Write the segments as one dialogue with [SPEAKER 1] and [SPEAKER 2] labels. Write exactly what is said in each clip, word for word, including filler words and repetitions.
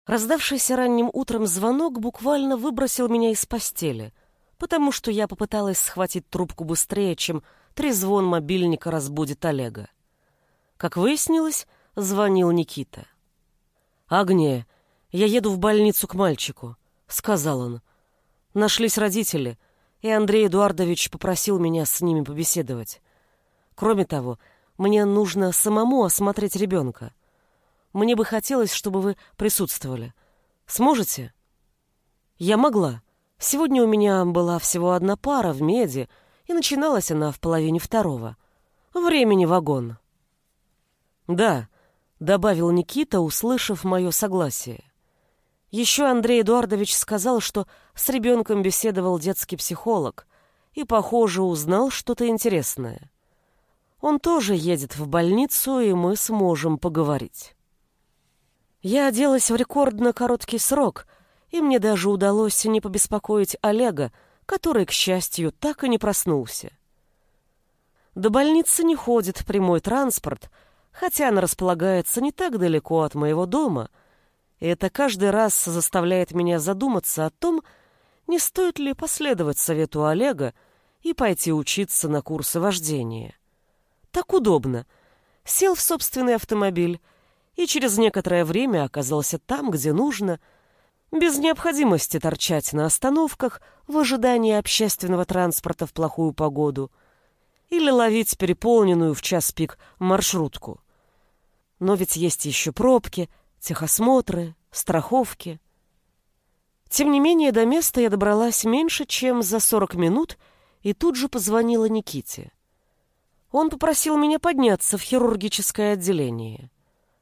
[SPEAKER 1] Раздавшийся ранним утром звонок буквально выбросил меня из постели, потому что я попыталась схватить трубку быстрее, чем трезвон мобильника разбудит Олега. Как выяснилось, звонил Никита. «Агния, я еду в больницу к мальчику», — сказал он. «Нашлись родители, и Андрей Эдуардович попросил меня с ними побеседовать. Кроме того, мне нужно самому осмотреть ребенка. Мне бы хотелось, чтобы вы присутствовали. Сможете?» Я могла. Сегодня у меня была всего одна пара в меди, и начиналась она в половине второго. Времени вагон. «Да», — добавил Никита, услышав мое согласие. Еще Андрей Эдуардович сказал, что с ребенком беседовал детский психолог и, похоже, узнал что-то интересное. Он тоже едет в больницу, и мы сможем поговорить. Я оделась в рекордно короткий срок, и мне даже удалось не побеспокоить Олега, который, к счастью, так и не проснулся. До больницы не ходит прямой транспорт, хотя она располагается не так далеко от моего дома, и это каждый раз заставляет меня задуматься о том, не стоит ли последовать совету Олега и пойти учиться на курсы вождения. Так удобно. Сел в собственный автомобиль и через некоторое время оказался там, где нужно, без необходимости торчать на остановках в ожидании общественного транспорта в плохую погоду или ловить переполненную в час пик маршрутку. Но ведь есть еще пробки, техосмотры, страховки. Тем не менее, до места я добралась меньше, чем за сорок минут, и тут же позвонила Никите. Он попросил меня подняться в хирургическое отделение.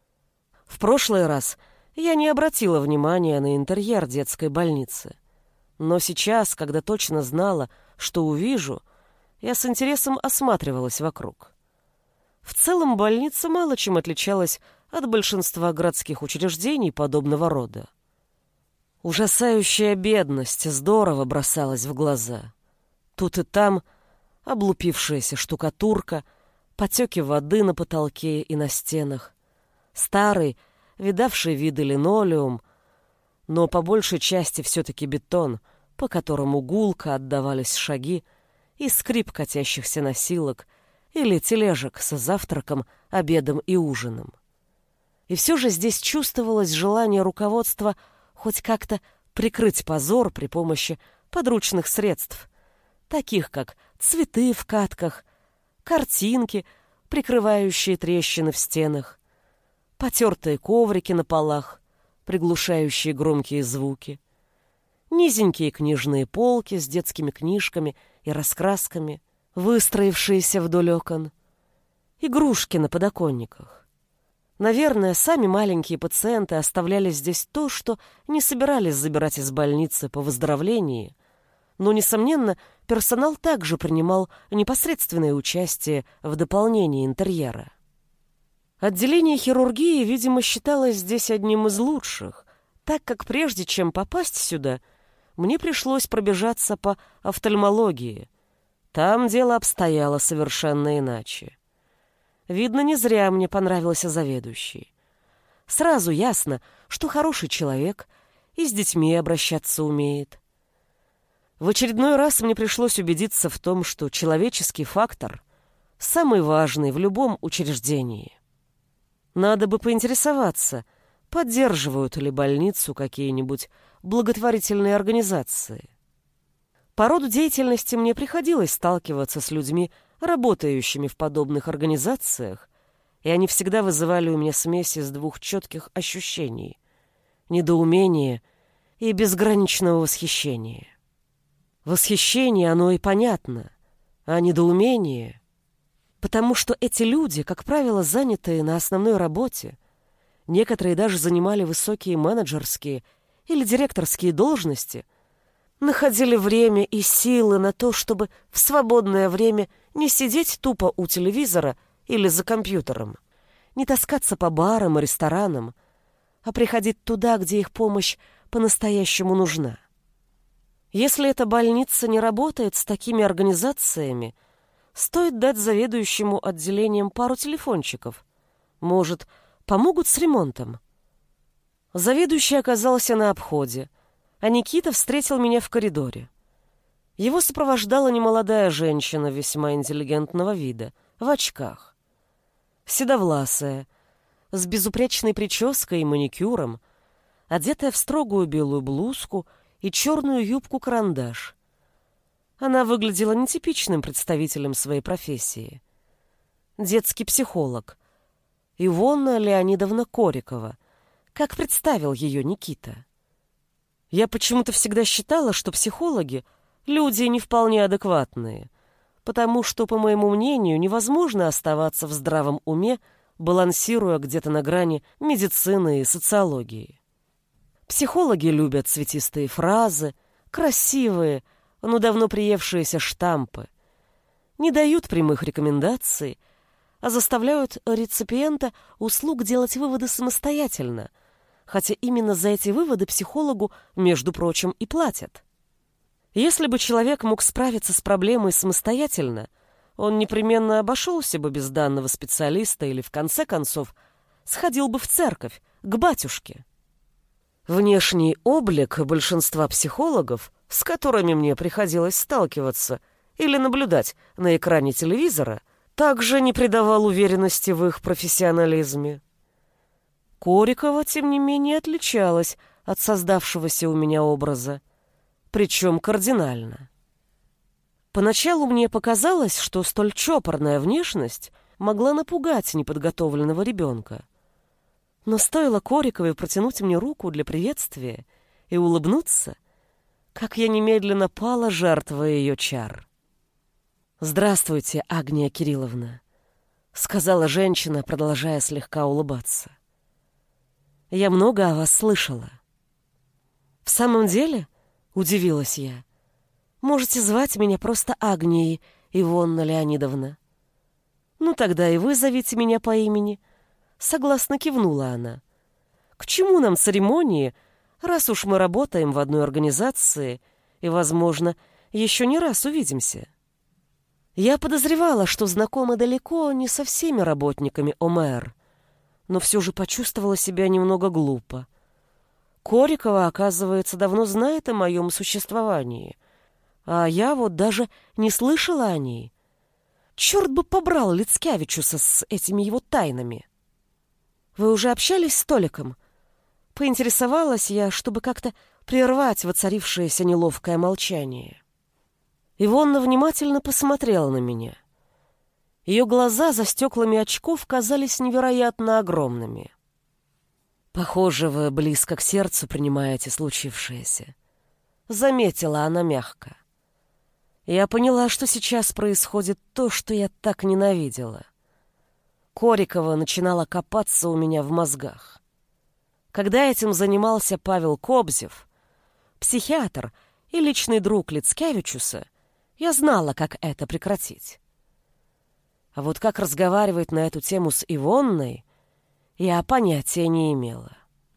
[SPEAKER 1] В прошлый раз я не обратила внимания на интерьер детской больницы. Но сейчас, когда точно знала, что увижу, я с интересом осматривалась вокруг. В целом больница мало чем отличалась от большинства городских учреждений подобного рода. Ужасающая бедность здорово бросалась в глаза. Тут и там облупившаяся штукатурка, потеки воды на потолке и на стенах, старый, видавший виды линолеум, но по большей части все-таки бетон, по которому гулко отдавались шаги и скрип катящихся носилок или тележек со завтраком, обедом и ужином. И все же здесь чувствовалось желание руководства хоть как-то прикрыть позор при помощи подручных средств, таких как цветы в катках, картинки, прикрывающие трещины в стенах, потертые коврики на полах, приглушающие громкие звуки, низенькие книжные полки с детскими книжками и раскрасками, выстроившиеся вдоль окон, игрушки на подоконниках. Наверное, сами маленькие пациенты оставляли здесь то, что не собирались забирать из больницы по выздоровлении, но, несомненно, персонал также принимал непосредственное участие в дополнении интерьера. Отделение хирургии, видимо, считалось здесь одним из лучших, так как прежде чем попасть сюда, мне пришлось пробежаться по офтальмологии. Там дело обстояло совершенно иначе. Видно, не зря мне понравился заведующий. Сразу ясно, что хороший человек и с детьми обращаться умеет. В очередной раз мне пришлось убедиться в том, что человеческий фактор самый важный в любом учреждении. Надо бы поинтересоваться, поддерживают ли больницу какие-нибудь благотворительные организации. По роду деятельности мне приходилось сталкиваться с людьми, работающими в подобных организациях, и они всегда вызывали у меня смесь из двух четких ощущений — недоумения и безграничного восхищения. Восхищение, оно и понятно, а недоумение... Потому что эти люди, как правило, занятые на основной работе, некоторые даже занимали высокие менеджерские или директорские должности, находили время и силы на то, чтобы в свободное время не сидеть тупо у телевизора или за компьютером, не таскаться по барам и ресторанам, а приходить туда, где их помощь по-настоящему нужна. Если эта больница не работает с такими организациями, стоит дать заведующему отделением пару телефончиков. Может, помогут с ремонтом? Заведующий оказался на обходе, а Никита встретил меня в коридоре. Его сопровождала немолодая женщина весьма интеллигентного вида, в очках. Седовласая, с безупречной прической и маникюром, одетая в строгую белую блузку и черную юбку-карандаш. Она выглядела нетипичным представителем своей профессии. Детский психолог. Ивонна Леонидовна Корикова, как представил ее Никита. Я почему-то всегда считала, что психологи — люди не вполне адекватные, потому что, по моему мнению, невозможно оставаться в здравом уме, балансируя где-то на грани медицины и социологии. Психологи любят цветистые фразы, красивые, но давно приевшиеся штампы, не дают прямых рекомендаций, а заставляют реципиента услуг делать выводы самостоятельно, хотя именно за эти выводы психологу, между прочим, и платят. Если бы человек мог справиться с проблемой самостоятельно, он непременно обошелся бы без данного специалиста или, в конце концов, сходил бы в церковь, к батюшке. Внешний облик большинства психологов, с которыми мне приходилось сталкиваться или наблюдать на экране телевизора, также не придавал уверенности в их профессионализме. Корикова, тем не менее, отличалась от создавшегося у меня образа, причем кардинально. Поначалу мне показалось, что столь чопорная внешность могла напугать неподготовленного ребенка. Но стоило Кориковой протянуть мне руку для приветствия и улыбнуться, как я немедленно пала жертвой ее чар. «Здравствуйте, Агния Кирилловна», — сказала женщина, продолжая слегка улыбаться. «Я много о вас слышала». «В самом деле?» — удивилась я. «Можете звать меня просто Агнией Ивонна Леонидовна». «Ну, тогда и вы зовите меня по имени», — согласно кивнула она. «К чему нам церемонии, раз уж мы работаем в одной организации и, возможно, еще не раз увидимся?» Я подозревала, что знакома далеко не со всеми работниками ОМЭР, но все же почувствовала себя немного глупо. Корикова, оказывается, давно знает о моем существовании, а я вот даже не слышала о ней. Черт бы побрал Лицкевичуса с этими его тайнами. «Вы уже общались с Толиком?» Поинтересовалась я, чтобы как-то прервать воцарившееся неловкое молчание. Ивонна внимательно посмотрела на меня. Ее глаза за стеклами очков казались невероятно огромными. «Похоже, вы близко к сердцу принимаете случившееся», — заметила она мягко. Я поняла, что сейчас происходит то, что я так ненавидела. Корикова начинала копаться у меня в мозгах. Когда этим занимался Павел Кобзев, психиатр и личный друг Лицкевичуса, я знала, как это прекратить. А вот как разговаривать на эту тему с Ивонной, я понятия не имела.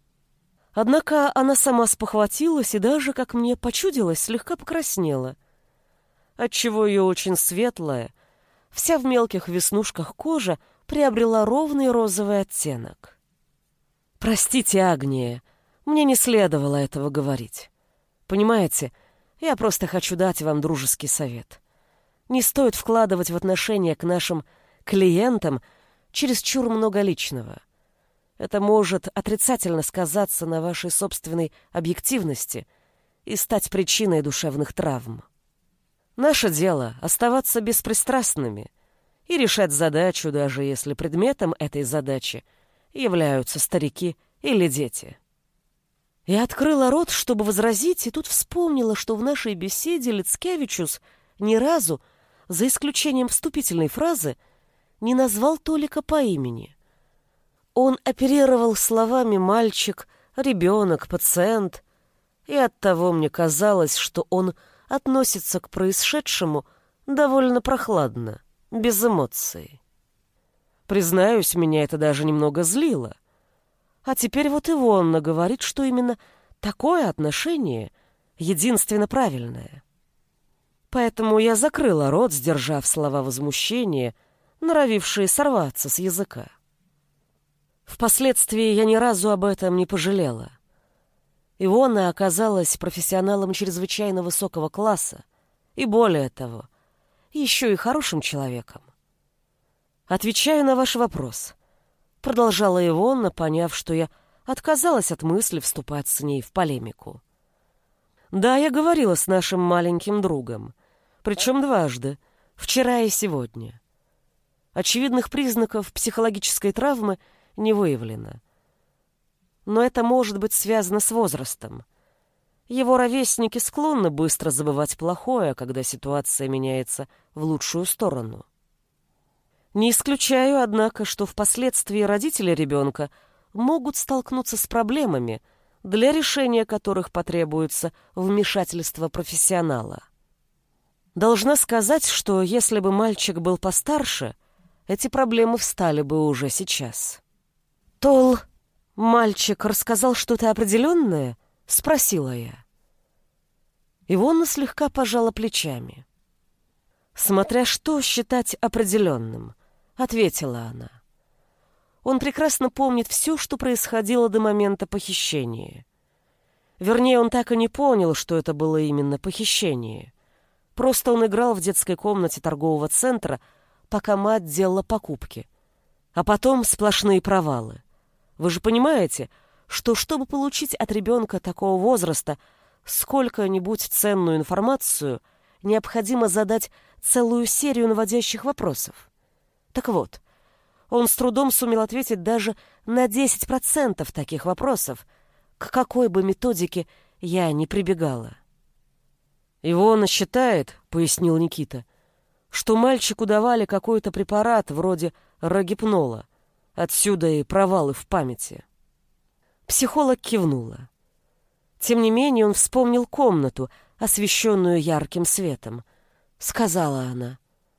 [SPEAKER 1] Однако она сама спохватилась и даже, как мне почудилось, слегка покраснела, отчего ее очень светлая, вся в мелких веснушках кожа приобрела ровный розовый оттенок. «Простите, Агния, мне не следовало этого говорить. Понимаете, я просто хочу дать вам дружеский совет. Не стоит вкладывать в отношения к нашим клиентам чересчур много личного. Это может отрицательно сказаться на вашей собственной объективности и стать причиной душевных травм. Наше дело — оставаться беспристрастными и решать задачу, даже если предметом этой задачи являются старики или дети». Я открыла рот, чтобы возразить, и тут вспомнила, что в нашей беседе Лицкевичус ни разу, за исключением вступительной фразы, не назвал Толика по имени. Он оперировал словами «мальчик», «ребенок», «пациент», и оттого мне казалось, что он относится к происшедшему довольно прохладно, без эмоций. Признаюсь, меня это даже немного злило. А теперь вот Ивонна говорит, что именно такое отношение единственно правильное. Поэтому я закрыла рот, сдержав слова возмущения, норовившие сорваться с языка. Впоследствии я ни разу об этом не пожалела. Ивона оказалась профессионалом чрезвычайно высокого класса, и более того, еще и хорошим человеком. «Отвечаю на ваш вопрос», — продолжала Ивона, поняв, что я отказалась от мысли вступать с ней в полемику. «Да, я говорила с нашим маленьким другом, причем дважды, вчера и сегодня. Очевидных признаков психологической травмы не выявлено. Но это может быть связано с возрастом. Его ровесники склонны быстро забывать плохое, когда ситуация меняется в лучшую сторону. Не исключаю, однако, что впоследствии родители ребенка могут столкнуться с проблемами, для решения которых потребуется вмешательство профессионала. Должна сказать, что если бы мальчик был постарше, эти проблемы встали бы уже сейчас. «Тол, мальчик рассказал что-то определенное?» — спросила я. Ивона слегка пожала плечами. «Смотря что считать определенным», — ответила она. «Он прекрасно помнит все, что происходило до момента похищения. Вернее, он так и не понял, что это было именно похищение. Просто он играл в детской комнате торгового центра, пока мать делала покупки. А потом сплошные провалы. Вы же понимаете, что чтобы получить от ребенка такого возраста сколько-нибудь ценную информацию, необходимо задать целую серию наводящих вопросов. Так вот, он с трудом сумел ответить даже на десять процентов таких вопросов, к какой бы методике я ни прибегала. «Ивона считает, — пояснил Никита, — что мальчику давали какой-то препарат вроде рогипнола. Отсюда и провалы в памяти». Психолог кивнула. Тем не менее он вспомнил комнату, освещенную ярким светом. Сказала она.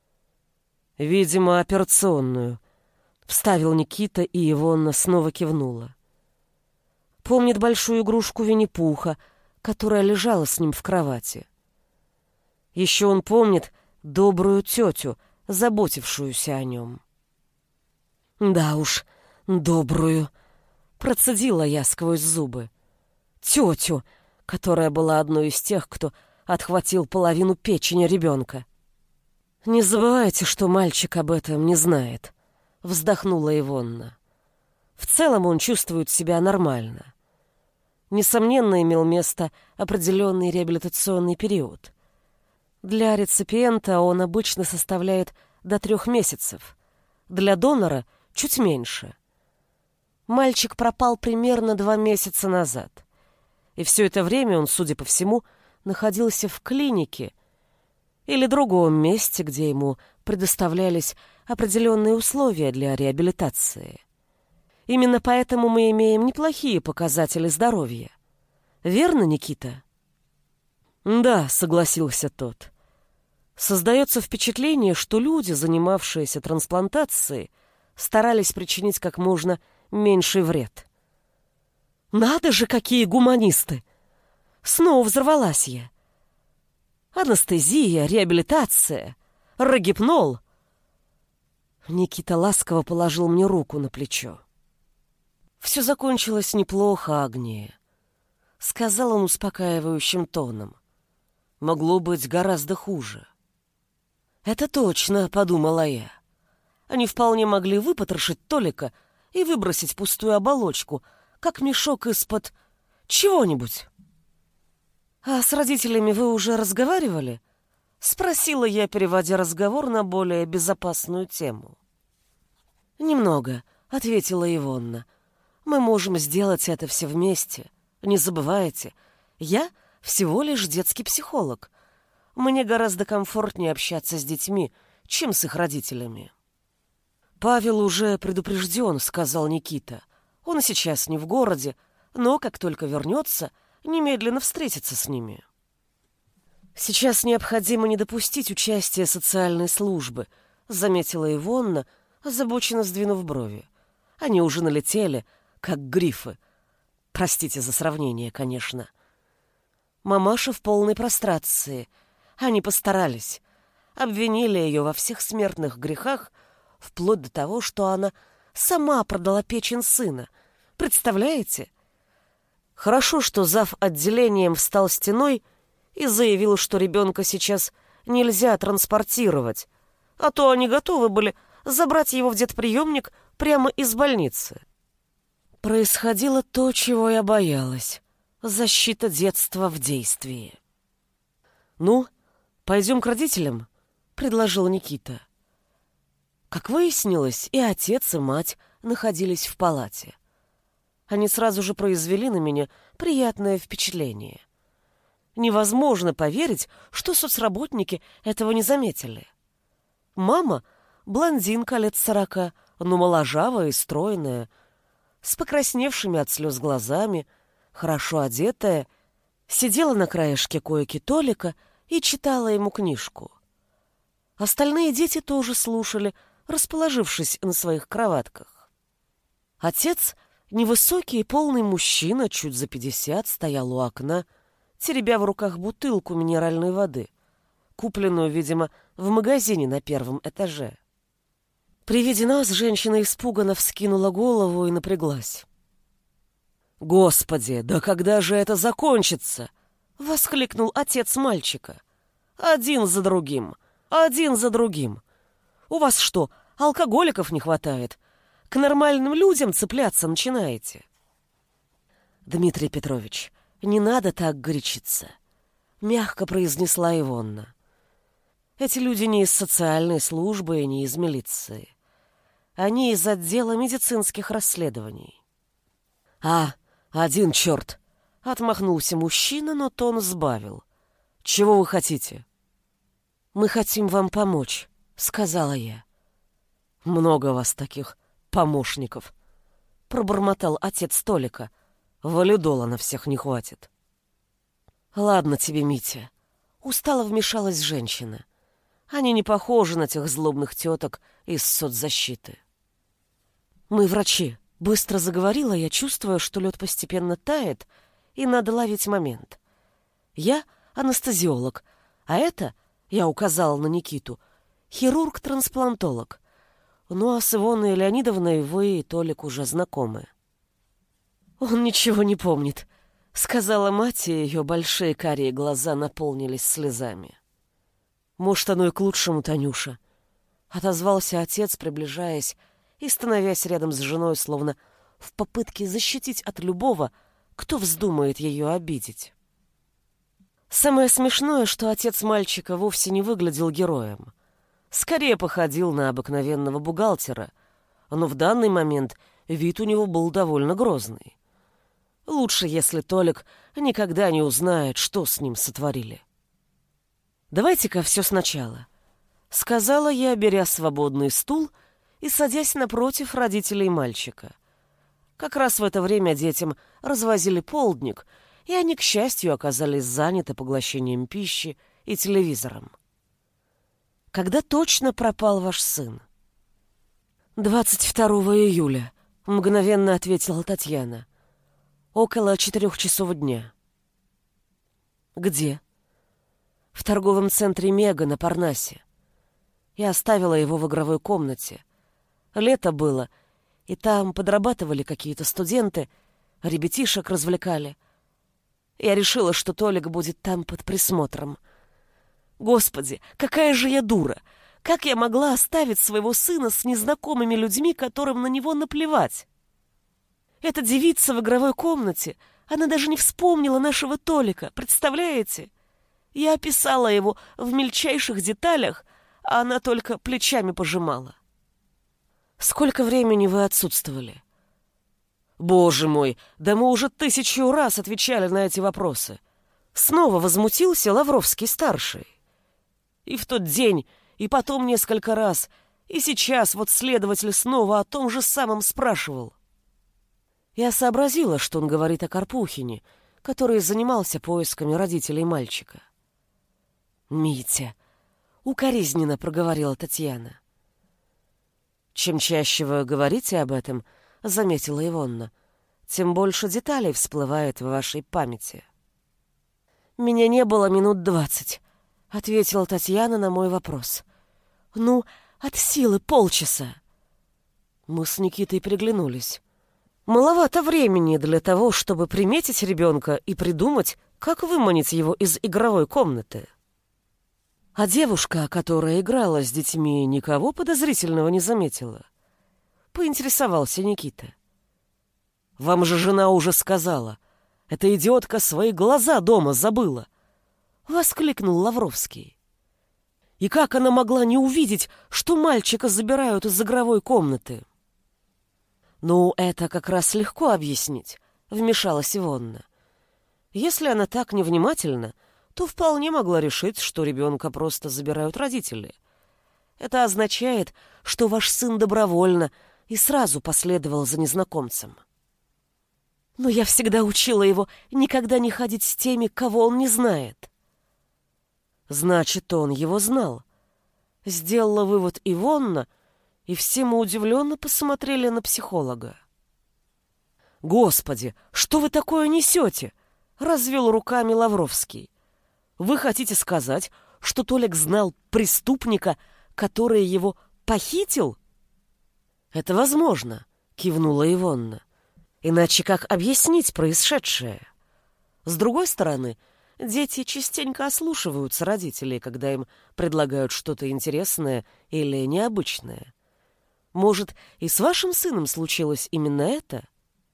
[SPEAKER 1] «Видимо, операционную», — вставил Никита, и Ивонна снова кивнула. Помнит большую игрушку Винни-Пуха, которая лежала с ним в кровати. Еще он помнит добрую тетю, заботившуюся о нем. «Да уж, добрую», — процедила я сквозь зубы. «Тетю, которая была одной из тех, кто отхватил половину печени ребенка». «Не забывайте, что мальчик об этом не знает», — вздохнула Ивонна. «В целом он чувствует себя нормально. Несомненно, имел место определенный реабилитационный период. Для реципиента он обычно составляет до трех месяцев, для донора — чуть меньше. Мальчик пропал примерно два месяца назад, и все это время он, судя по всему, находился в клинике или другом месте, где ему предоставлялись определенные условия для реабилитации. Именно поэтому мы имеем неплохие показатели здоровья. Верно, Никита?» «Да», — согласился тот. «Создается впечатление, что люди, занимавшиеся трансплантацией, старались причинить как можно меньший вред». «Надо же, какие гуманисты!» Снова взорвалась я. «Анестезия, реабилитация, рогипнол». Никита ласково положил мне руку на плечо. «Все закончилось неплохо, Агния», — сказал он успокаивающим тоном. «Могло быть гораздо хуже». «Это точно», — подумала я. «Они вполне могли выпотрошить Толика и выбросить пустую оболочку, как мешок из-под чего-нибудь». «А с родителями вы уже разговаривали?» — спросила я, переводя разговор на более безопасную тему. «Немного», — ответила Ивонна. «Мы можем сделать это все вместе. Не забывайте, я всего лишь детский психолог. Мне гораздо комфортнее общаться с детьми, чем с их родителями». «Павел уже предупрежден», — сказал Никита. «Он сейчас не в городе, но как только вернется, немедленно встретиться с ними». «Сейчас необходимо не допустить участия социальной службы», — заметила Ивонна, озабоченно сдвинув брови. «Они уже налетели, как грифы. Простите за сравнение, конечно». Мамаша в полной прострации. Они постарались. Обвинили ее во всех смертных грехах, вплоть до того, что она сама продала печень сына. Представляете? Хорошо, что зав. Отделением встал стеной и заявил, что ребенка сейчас нельзя транспортировать, а то они готовы были забрать его в детприемник прямо из больницы. Происходило то, чего я боялась. Защита детства в действии. «Ну, пойдем к родителям», — предложил Никита. Как выяснилось, и отец, и мать находились в палате. Они сразу же произвели на меня приятное впечатление. Невозможно поверить, что соцработники этого не заметили. Мама — блондинка лет сорока, но моложавая и стройная, с покрасневшими от слез глазами, хорошо одетая, сидела на краешке койки Толика и читала ему книжку. Остальные дети тоже слушали, расположившись на своих кроватках. Отец, невысокий и полный мужчина, чуть за пятьдесят, стоял у окна, теребя в руках бутылку минеральной воды, купленную, видимо, в магазине на первом этаже. При виде нас женщина испуганно вскинула голову и напряглась. «Господи, да когда же это закончится?» — воскликнул отец мальчика. «Один за другим, один за другим. У вас что, алкоголиков не хватает? К нормальным людям цепляться начинаете?» «Дмитрий Петрович, не надо так горячиться», — мягко произнесла Ивонна. «Эти люди не из социальной службы и не из милиции. Они из отдела медицинских расследований». «А, один черт!» — отмахнулся мужчина, но тон сбавил. «Чего вы хотите?» «Мы хотим вам помочь», — сказала я. «Много вас таких помощников», — пробормотал отец Толика. «Валидола на всех не хватит». «Ладно тебе, Митя», — устало вмешалась женщина. «Они не похожи на тех злобных теток из соцзащиты». «Мы врачи», — быстро заговорила я, чувствуя, что лед постепенно тает, и надо ловить момент. «Я анестезиолог, а это, — я указала на Никиту, — хирург-трансплантолог. Ну а с Ивоной Леонидовной вы и Толик уже знакомы». «Он ничего не помнит», — сказала мать, и ее большие карие глаза наполнились слезами. «Может, оно и к лучшему, Танюша», — отозвался отец, приближаясь и становясь рядом с женой, словно в попытке защитить от любого, кто вздумает ее обидеть. Самое смешное, что отец мальчика вовсе не выглядел героем. Скорее походил на обыкновенного бухгалтера, но в данный момент вид у него был довольно грозный. Лучше, если Толик никогда не узнает, что с ним сотворили. «Давайте-ка все сначала», — сказала я, беря свободный стул и садясь напротив родителей мальчика. Как раз в это время детям развозили полдник, и они, к счастью, оказались заняты поглощением пищи и телевизором. «Когда точно пропал ваш сын?» «двадцать второго июля», — мгновенно ответила Татьяна. «Около четырех часов дня». «Где?» «В торговом центре «Мега» на Парнасе. Я оставила его в игровой комнате. Лето было, и там подрабатывали какие-то студенты, ребятишек развлекали. Я решила, что Толик будет там под присмотром. Господи, какая же я дура! Как я могла оставить своего сына с незнакомыми людьми, которым на него наплевать? Эта девица в игровой комнате, она даже не вспомнила нашего Толика, представляете? Я описала его в мельчайших деталях, а она только плечами пожимала. Сколько времени вы отсутствовали? Боже мой, да мы уже тысячу раз отвечали на эти вопросы. Снова возмутился Лавровский-старший. И в тот день, и потом несколько раз, и сейчас вот следователь снова о том же самом спрашивал. Я сообразила, что он говорит о Карпухине, который занимался поисками родителей мальчика. «Митя», — укоризненно проговорила Татьяна. «Чем чаще вы говорите об этом, — заметила Ивонна, — тем больше деталей всплывает в вашей памяти». «Меня не было минут двадцать», — ответила Татьяна на мой вопрос. «Ну, от силы полчаса». Мы с Никитой переглянулись. Маловато времени для того, чтобы приметить ребенка и придумать, как выманить его из игровой комнаты. А девушка, которая играла с детьми, никого подозрительного не заметила. Поинтересовался Никита. «Вам же жена уже сказала. Эта идиотка свои глаза дома забыла!» Воскликнул Лавровский. «И как она могла не увидеть, что мальчика забирают из игровой комнаты?» «Ну, это как раз легко объяснить», — вмешалась Ивонна. «Если она так невнимательна, то вполне могла решить, что ребенка просто забирают родители. Это означает, что ваш сын добровольно и сразу последовал за незнакомцем. Но я всегда учила его никогда не ходить с теми, кого он не знает». «Значит, он его знал», — сделала вывод Ивонна, и все мы удивленно посмотрели на психолога. «Господи, что вы такое несете?» — развел руками Лавровский. «Вы хотите сказать, что Толик знал преступника, который его похитил?» «Это возможно», — кивнула Ивонна. «Иначе как объяснить происшедшее? С другой стороны, дети частенько ослушиваются родителей, когда им предлагают что-то интересное или необычное. Может, и с вашим сыном случилось именно это?»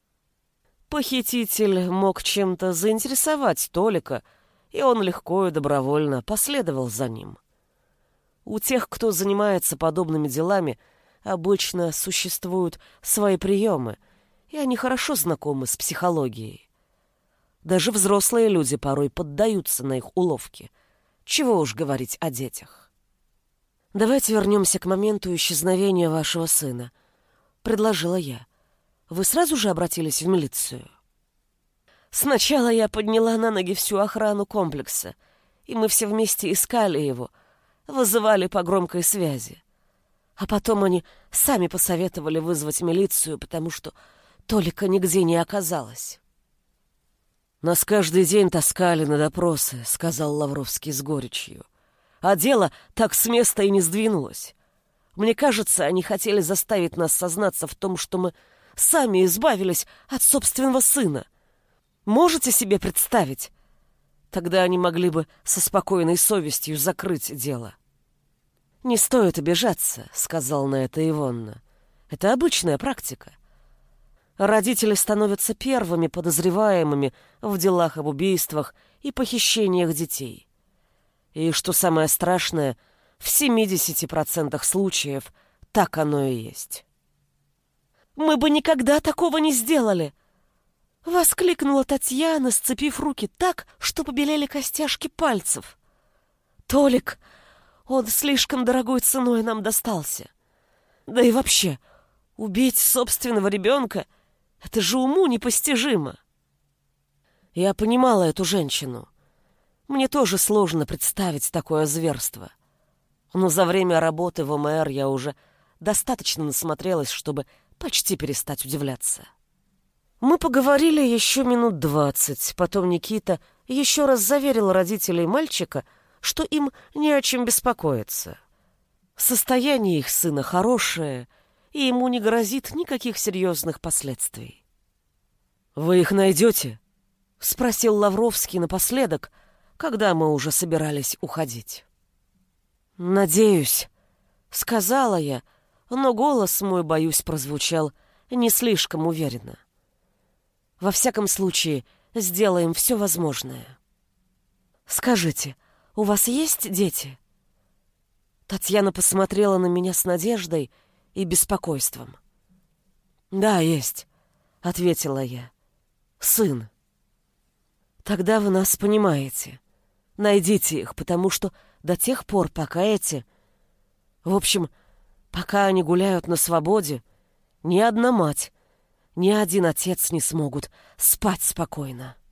[SPEAKER 1] Похититель мог чем-то заинтересовать Толика, и он легко и добровольно последовал за ним. У тех, кто занимается подобными делами, обычно существуют свои приемы, и они хорошо знакомы с психологией. Даже взрослые люди порой поддаются на их уловки. Чего уж говорить о детях. «Давайте вернемся к моменту исчезновения вашего сына», — предложила я. «Вы сразу же обратились в милицию?» «Сначала я подняла на ноги всю охрану комплекса, и мы все вместе искали его, вызывали по громкой связи. А потом они сами посоветовали вызвать милицию, потому что Толика нигде не оказалось». «Нас каждый день таскали на допросы», — сказал Лавровский с горечью. «А дело так с места и не сдвинулось. Мне кажется, они хотели заставить нас сознаться в том, что мы сами избавились от собственного сына. Можете себе представить? Тогда они могли бы со спокойной совестью закрыть дело». «Не стоит обижаться», — сказал на это Ивонна. «Это обычная практика. Родители становятся первыми подозреваемыми в делах об убийствах и похищениях детей. И, что самое страшное, в семидесяти процентах случаев так оно и есть». «Мы бы никогда такого не сделали!» — воскликнула Татьяна, сцепив руки так, что побелели костяшки пальцев. «Толик, он слишком дорогой ценой нам достался. Да и вообще, убить собственного ребенка — это же уму непостижимо!» Я понимала эту женщину. Мне тоже сложно представить такое зверство. Но за время работы в ОМР я уже достаточно насмотрелась, чтобы почти перестать удивляться. Мы поговорили еще минут двадцать, потом Никита еще раз заверил родителей мальчика, что им не о чем беспокоиться. Состояние их сына хорошее, и ему не грозит никаких серьезных последствий. «Вы их найдете?» — спросил Лавровский напоследок, когда мы уже собирались уходить. «Надеюсь», — сказала я, но голос мой, боюсь, прозвучал не слишком уверенно. «Во всяком случае, сделаем все возможное». «Скажите, у вас есть дети?» Татьяна посмотрела на меня с надеждой и беспокойством. «Да, есть», — ответила я. «Сын». «Тогда вы нас понимаете. Найдите их, потому что до тех пор, пока эти... В общем, пока они гуляют на свободе, ни одна мать, ни один отец не смогут спать спокойно».